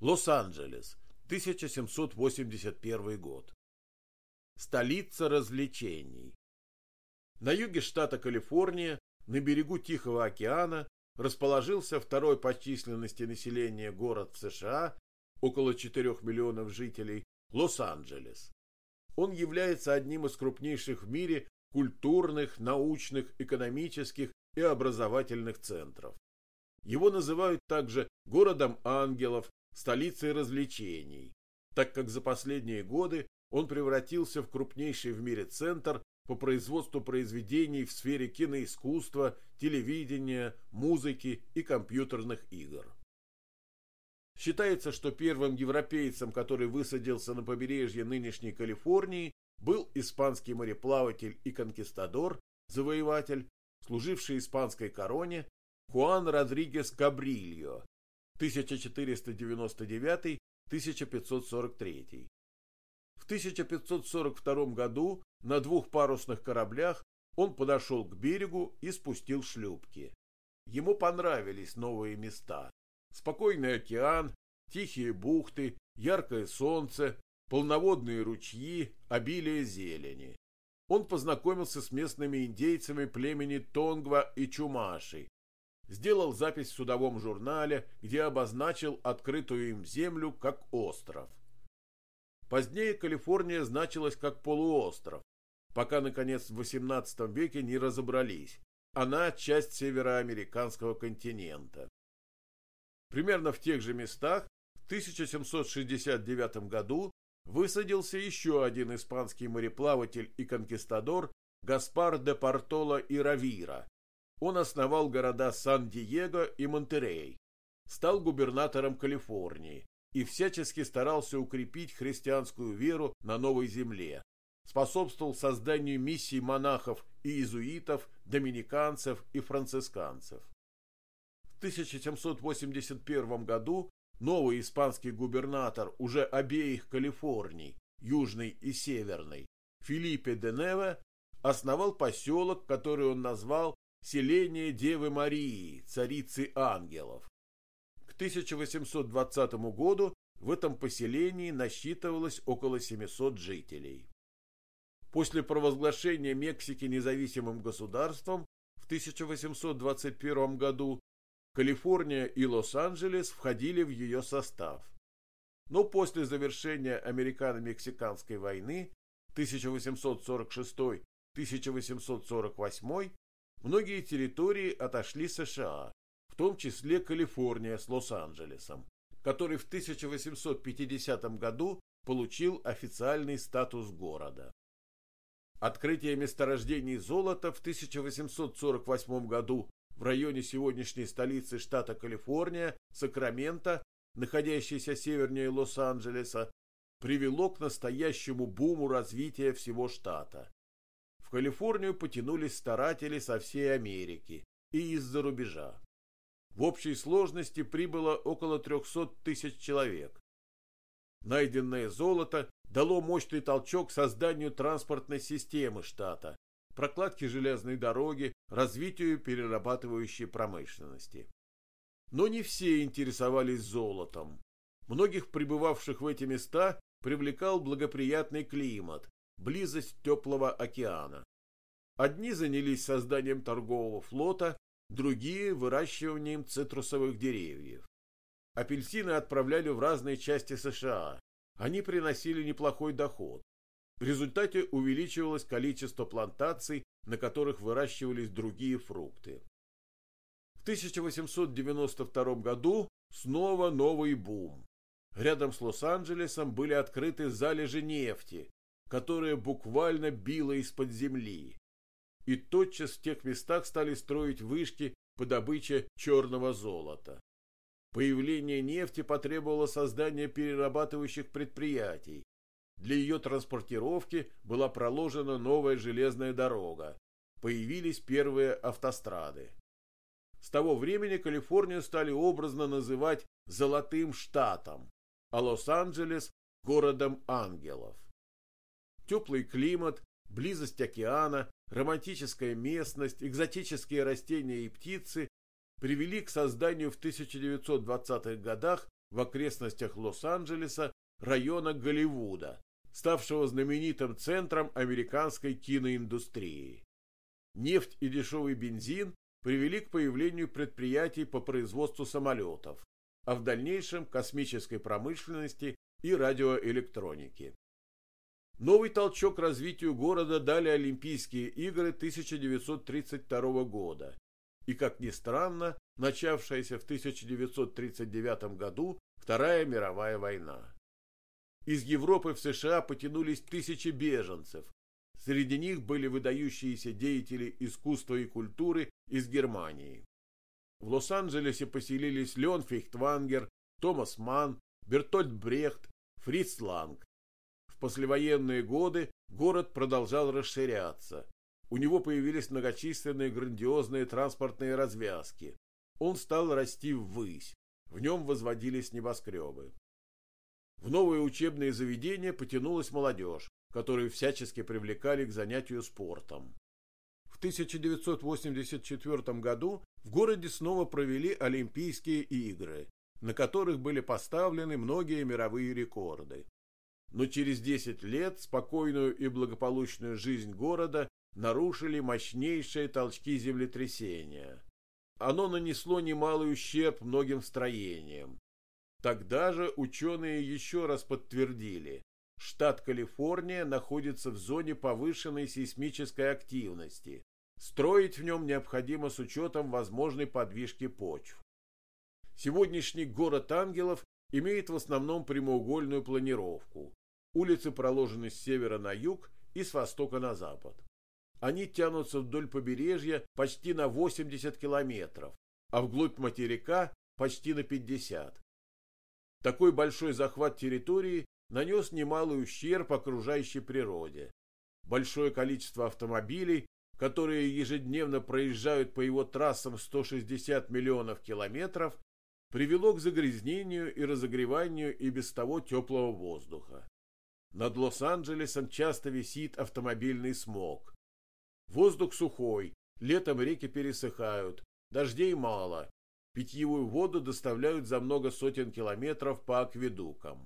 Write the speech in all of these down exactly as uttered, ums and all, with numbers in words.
Лос-Анджелес, тысяча семьсот восемьдесят первый год. Столица развлечений. На юге штата Калифорния, на берегу Тихого океана, расположился второй по численности населения город в США, около четырёх миллионов жителей, Лос-Анджелес. Он является одним из крупнейших в мире культурных, научных, экономических и образовательных центров. Его называют также городом ангелов, столицей развлечений, так как за последние годы он превратился в крупнейший в мире центр по производству произведений в сфере киноискусства, телевидения, музыки и компьютерных игр. Считается, что первым европейцем, который высадился на побережье нынешней Калифорнии, был испанский мореплаватель и конкистадор, завоеватель, служивший испанской короне, Хуан Родригес Кабрильо, тысяча четыреста девяносто девятый — тысяча пятьсот сорок третий. В тысяча пятьсот сорок втором году на двух парусных кораблях он подошел к берегу и спустил шлюпки. Ему понравились новые места: спокойный океан, тихие бухты, яркое солнце, полноводные ручьи, обилие зелени. Он познакомился с местными индейцами племени Тонгва и Чумаши, сделал запись в судовом журнале, где обозначил открытую им землю как остров. Позднее Калифорния значилась как полуостров, пока, наконец, в восемнадцатом веке не разобрались. Она часть североамериканского континента. Примерно в тех же местах в тысяча семьсот шестьдесят девятом году высадился еще один испанский мореплаватель и конкистадор Гаспар де Портола и Равира. Он основал города Сан-Диего и Монтерей, стал губернатором Калифорнии и всячески старался укрепить христианскую веру на новой земле, способствовал созданию миссий монахов и иезуитов, доминиканцев и францисканцев. В тысяча семьсот восемьдесят первом году новый испанский губернатор уже обеих Калифорний, Южной и Северной, Филиппе де Неве, основал поселок, который он назвал Селение Девы Марии, царицы ангелов. К тысяча восемьсот двадцатому году в этом поселении насчитывалось около семисот жителей. После провозглашения Мексики независимым государством в тысяча восемьсот двадцать первом году Калифорния и Лос-Анджелес входили в ее состав. Но после завершения Американо-Мексиканской войны тысяча восемьсот сорок шестой — тысяча восемьсот сорок восьмой многие территории отошли США, в том числе Калифорния с Лос-Анджелесом, который в тысяча восемьсот пятидесятом году получил официальный статус города. Открытие месторождений золота в тысяча восемьсот сорок восьмом году в районе сегодняшней столицы штата Калифорния, Сакраменто, находящейся севернее Лос-Анджелеса, привело к настоящему буму развития всего штата. В Калифорнию потянулись старатели со всей Америки и из-за рубежа. В общей сложности прибыло около трехсот тысяч человек. Найденное золото дало мощный толчок созданию транспортной системы штата, прокладке железной дороги, развитию перерабатывающей промышленности. Но не все интересовались золотом. Многих прибывавших в эти места привлекал благоприятный климат, близость теплого океана. Одни занялись созданием торгового флота, другие – выращиванием цитрусовых деревьев. Апельсины отправляли в разные части США. Они приносили неплохой доход. В результате увеличивалось количество плантаций, на которых выращивались другие фрукты. В тысяча восемьсот девяносто втором году снова новый бум. Рядом с Лос-Анджелесом были открыты залежи нефти, которая буквально била из-под земли. И тотчас в тех местах стали строить вышки по добыче черного золота. Появление нефти потребовало создания перерабатывающих предприятий. Для ее транспортировки была проложена новая железная дорога. Появились первые автострады. С того времени Калифорнию стали образно называть «золотым штатом», а Лос-Анджелес – городом ангелов. Теплый климат, близость океана, романтическая местность, экзотические растения и птицы привели к созданию в тысяча девятьсот двадцатых годах в окрестностях Лос-Анджелеса района Голливуда, ставшего знаменитым центром американской киноиндустрии. Нефть и дешевый бензин привели к появлению предприятий по производству самолетов, а в дальнейшем космической промышленности и радиоэлектроники. Новый толчок развитию города дали Олимпийские игры тысяча девятьсот тридцать второго года и, как ни странно, начавшаяся в тысяча девятьсот тридцать девятом году Вторая мировая война. Из Европы в США потянулись тысячи беженцев. Среди них были выдающиеся деятели искусства и культуры из Германии. В Лос-Анджелесе поселились Леон Фейхтвангер, Томас Манн, Бертольд Брехт, Фриц Ланг. В послевоенные годы город продолжал расширяться. У него появились многочисленные грандиозные транспортные развязки. Он стал расти ввысь. В нем возводились небоскребы. В новые учебные заведения потянулась молодежь, которую всячески привлекали к занятию спортом. В тысяча девятьсот восемьдесят четвёртом году в городе снова провели Олимпийские игры, на которых были поставлены многие мировые рекорды. Но через десять лет спокойную и благополучную жизнь города нарушили мощнейшие толчки землетрясения. Оно нанесло немалый ущерб многим строениям. Тогда же ученые еще раз подтвердили: штат Калифорния находится в зоне повышенной сейсмической активности. Строить в нем необходимо с учетом возможной подвижки почв. Сегодняшний город ангелов имеет в основном прямоугольную планировку. Улицы проложены с севера на юг и с востока на запад. Они тянутся вдоль побережья почти на восемьдесят километров, а вглубь материка почти на пятьдесят. Такой большой захват территории нанес немалый ущерб окружающей природе. Большое количество автомобилей, которые ежедневно проезжают по его трассам сто шестьдесят миллионов километров, привело к загрязнению и разогреванию и без того теплого воздуха. Над Лос-Анджелесом часто висит автомобильный смог. Воздух сухой, летом реки пересыхают, дождей мало, питьевую воду доставляют за много сотен километров по акведукам.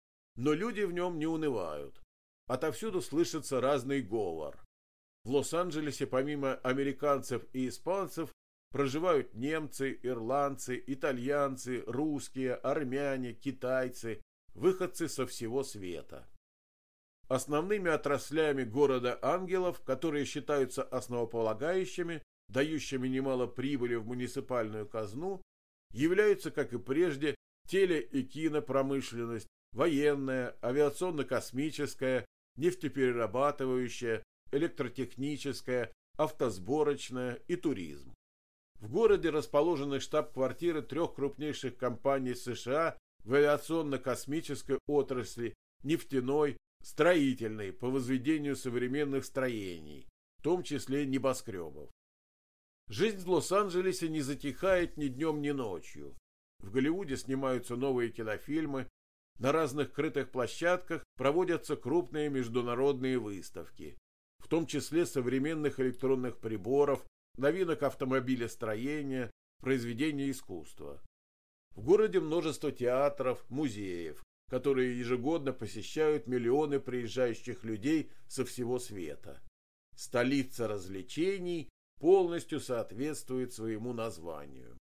Но люди в нем не унывают. Отовсюду слышится разный говор. В Лос-Анджелесе помимо американцев и испанцев проживают немцы, ирландцы, итальянцы, русские, армяне, китайцы, выходцы со всего света. Основными отраслями города ангелов, которые считаются основополагающими, дающими немало прибыли в муниципальную казну, являются, как и прежде, теле- и кинопромышленность, военная, авиационно-космическая, нефтеперерабатывающая, электротехническая, автосборочная и туризм. В городе расположены штаб-квартиры трех крупнейших компаний США в авиационно-космической отрасли, нефтяной, строительной по возведению современных строений, в том числе небоскребов. Жизнь в Лос-Анджелесе не затихает ни днем, ни ночью. В Голливуде снимаются новые кинофильмы, на разных крытых площадках проводятся крупные международные выставки, в том числе современных электронных приборов, новинок автомобилестроения, произведений искусства. В городе множество театров, музеев, которые ежегодно посещают миллионы приезжающих людей со всего света. Столица развлечений полностью соответствует своему названию.